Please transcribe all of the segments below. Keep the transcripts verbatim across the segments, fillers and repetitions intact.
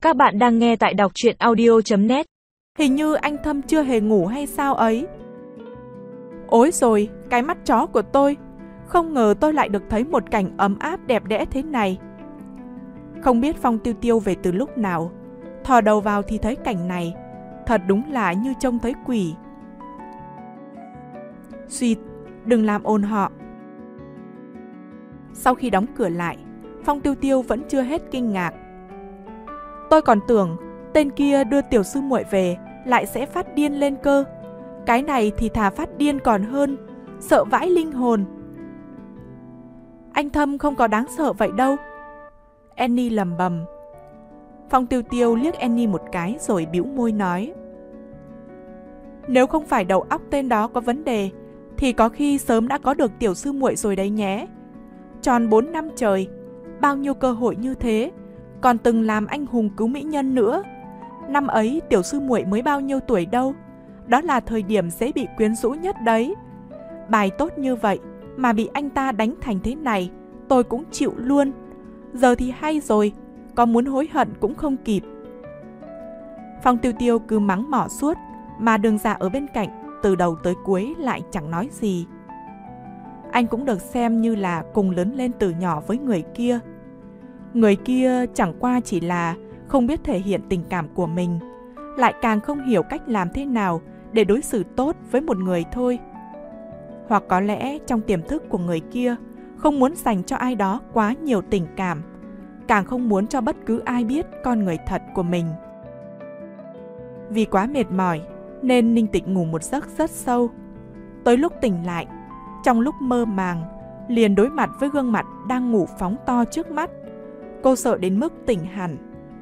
Các bạn đang nghe tại đọc truyện audio chấm net. Hình như anh Thâm chưa hề ngủ hay sao ấy. Ối rồi, cái mắt chó của tôi. Không ngờ tôi lại được thấy một cảnh ấm áp đẹp đẽ thế này. Không biết Phong Tiêu Tiêu về từ lúc nào, thò đầu vào thì thấy cảnh này. Thật đúng là như trông thấy quỷ. Suýt, đừng làm ồn họ. Sau khi đóng cửa lại, Phong Tiêu Tiêu vẫn chưa hết kinh ngạc. Tôi còn tưởng tên kia đưa tiểu sư muội về lại sẽ phát điên lên cơ. Cái này thì thà phát điên còn hơn, sợ vãi linh hồn. Anh Thâm không có đáng sợ vậy đâu, Annie lầm bầm. Phong Tiêu Tiêu liếc Annie một cái rồi bĩu môi nói: Nếu không phải đầu óc tên đó có vấn đề thì có khi sớm đã có được tiểu sư muội rồi đấy nhé. Tròn bốn năm trời, bao nhiêu cơ hội như thế, còn từng làm anh hùng cứu mỹ nhân nữa. Năm ấy tiểu sư muội mới bao nhiêu tuổi đâu, đó là thời điểm dễ bị quyến rũ nhất đấy. Bài tốt như vậy mà bị anh ta đánh thành thế này, tôi cũng chịu luôn. Giờ thì hay rồi, có muốn hối hận cũng không kịp. Phong Tiêu Tiêu cứ mắng mỏ suốt, mà Đường Dạ ở bên cạnh từ đầu tới cuối lại chẳng nói gì. Anh cũng được xem như là cùng lớn lên từ nhỏ với người kia. Người kia chẳng qua chỉ là không biết thể hiện tình cảm của mình, lại càng không hiểu cách làm thế nào để đối xử tốt với một người thôi. Hoặc có lẽ trong tiềm thức của người kia không muốn dành cho ai đó quá nhiều tình cảm, càng không muốn cho bất cứ ai biết con người thật của mình. Vì quá mệt mỏi nên Ninh Tịch ngủ một giấc rất sâu. Tới lúc tỉnh lại, trong lúc mơ màng, liền đối mặt với gương mặt đang ngủ phóng to trước mắt. Cô sợ đến mức tỉnh hẳn.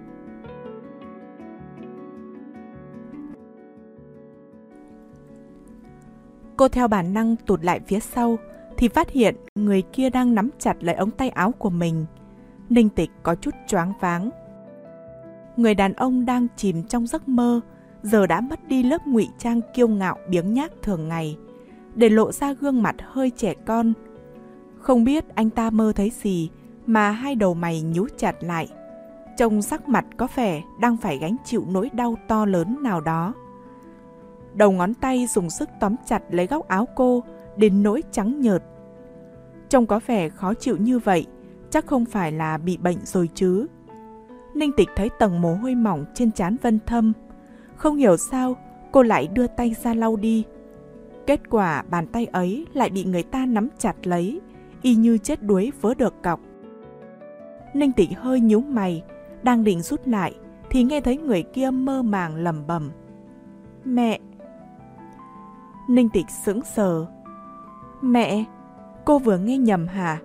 Cô theo bản năng tụt lại phía sau thì phát hiện người kia đang nắm chặt lấy ống tay áo của mình. Ninh Tịch có chút choáng váng. Người đàn ông đang chìm trong giấc mơ giờ đã mất đi lớp ngụy trang kiêu ngạo biếng nhác thường ngày, để lộ ra gương mặt hơi trẻ con. Không biết anh ta mơ thấy gì mà hai đầu mày nhíu chặt lại, trông sắc mặt có vẻ đang phải gánh chịu nỗi đau to lớn nào đó. Đầu ngón tay dùng sức tóm chặt lấy góc áo cô đến nỗi trắng nhợt. Trông có vẻ khó chịu như vậy, chắc không phải là bị bệnh rồi chứ. Ninh Tịch thấy tầng mồ hôi mỏng trên trán Vân Thâm. Không hiểu sao cô lại đưa tay ra lau đi. Kết quả bàn tay ấy lại bị người ta nắm chặt lấy, y như chết đuối vớ được cọc. Ninh Tịch hơi nhíu mày, đang định rút lại thì nghe thấy người kia mơ màng lẩm bẩm: Mẹ. Ninh Tịch sững sờ. Mẹ? Cô vừa nghe nhầm hả?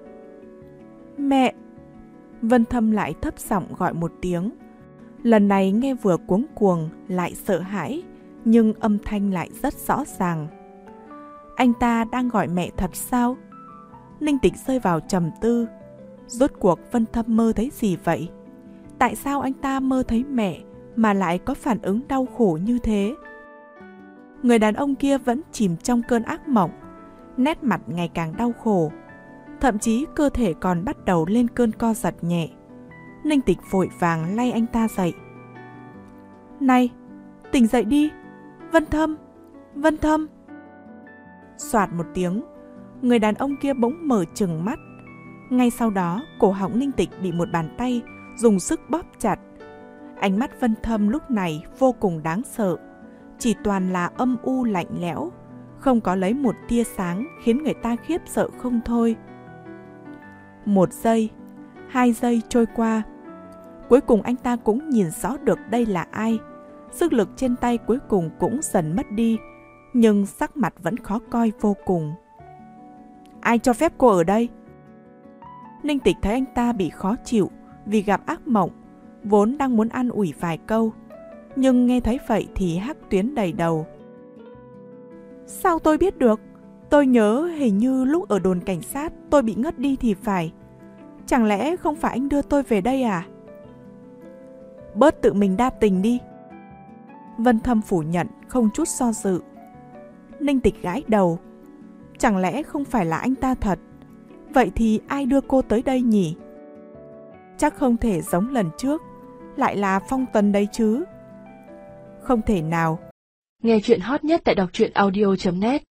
Mẹ. Vân Thâm lại thấp giọng gọi một tiếng. Lần này nghe vừa cuống cuồng lại sợ hãi, nhưng âm thanh lại rất rõ ràng. Anh ta đang gọi mẹ thật sao? Ninh Tịch rơi vào trầm tư. Rốt cuộc Vân Thâm mơ thấy gì vậy? Tại sao anh ta mơ thấy mẹ mà lại có phản ứng đau khổ như thế? Người đàn ông kia vẫn chìm trong cơn ác mộng, nét mặt ngày càng đau khổ, thậm chí cơ thể còn bắt đầu lên cơn co giật nhẹ. Ninh Tịch vội vàng lay anh ta dậy. Này, tỉnh dậy đi, Vân Thâm, Vân Thâm. Soạt một tiếng, người đàn ông kia bỗng mở trừng mắt. Ngay sau đó, cổ họng Ninh Tịch bị một bàn tay dùng sức bóp chặt. Ánh mắt Vân Thâm lúc này vô cùng đáng sợ, chỉ toàn là âm u lạnh lẽo, không có lấy một tia sáng khiến người ta khiếp sợ không thôi. Một giây, hai giây trôi qua. Cuối cùng anh ta cũng nhìn rõ được đây là ai. Sức lực trên tay cuối cùng cũng dần mất đi, nhưng sắc mặt vẫn khó coi vô cùng. Ai cho phép cô ở đây? Ninh Tịch thấy anh ta bị khó chịu vì gặp ác mộng, vốn đang muốn an ủi vài câu, nhưng nghe thấy vậy thì hắc tuyến đầy đầu. Sao tôi biết được? Tôi nhớ hình như lúc ở đồn cảnh sát tôi bị ngất đi thì phải. Chẳng lẽ không phải anh đưa tôi về đây à? Bớt tự mình đa tình đi. Vân Thâm phủ nhận không chút do dự. Ninh Tịch gãi đầu. Chẳng lẽ không phải là anh ta thật? Vậy thì ai đưa cô tới đây nhỉ? Chắc không thể giống lần trước, lại là Phong Tần đấy chứ? Không thể nào. Nghe chuyện hot nhất tại đọc truyện audio chấm net